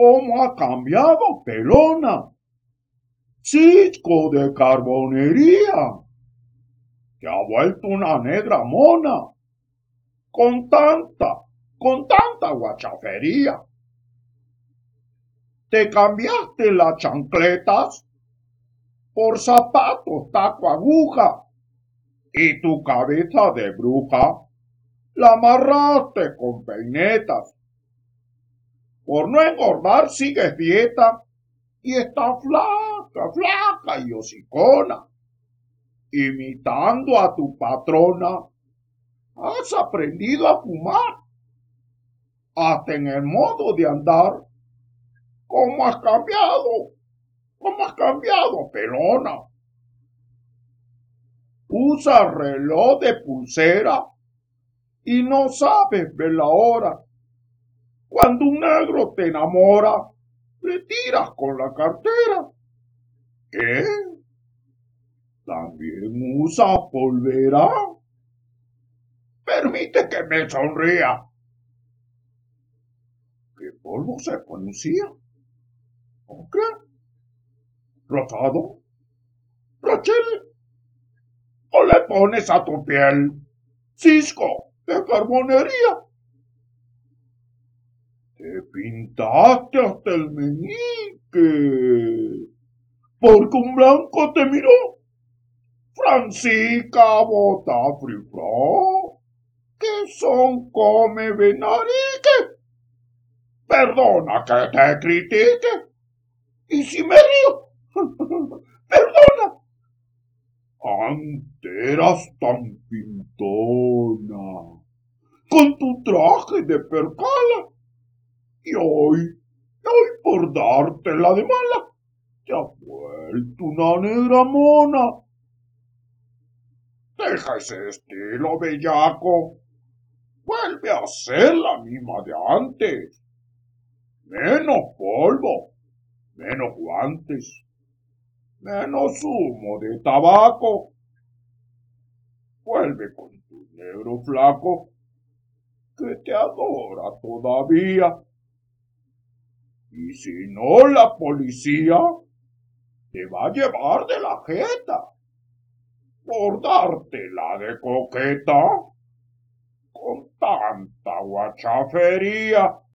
¿Cómo ha cambiado, pelona? Cisco de carbonería. Te ha vuelto una negra mona. Con tanta guachafería. Te cambiaste las chancletas por zapatos taco aguja. Y tu cabeza de bruja la amarraste con peinetas. Por no engordar sigues dieta y está flaca y hocicona. Imitando a tu patrona, has aprendido a fumar. Hasta en el modo de andar, ¿cómo has cambiado? ¿Cómo has cambiado, pelona? Usas reloj de pulsera y no sabes ver la hora. Cuando un negro te enamora, le tiras con la cartera. ¿Qué? ¿También usa polvera? Permite que me sonría. ¿Qué polvo se conocía? ¿O qué? ¿Rosado? ¿Rochelle? ¿O le pones a tu piel Cisco de carbonería? Te pintaste hasta el meñique, porque un blanco te miró. Francica bota frifró, que son come venarique. Perdona que te critique, y si me río, perdona. Antes eras tan pintona, con tu traje de percala, y hoy por dártela de mala, te has vuelto una negra mona. Deja ese estilo bellaco, vuelve a ser la misma de antes. Menos polvo, menos guantes, menos humo de tabaco. Vuelve con tu negro flaco, que te adora todavía. Y si no, la policía te va a llevar de la jeta por dártela de coqueta con tanta guachafería.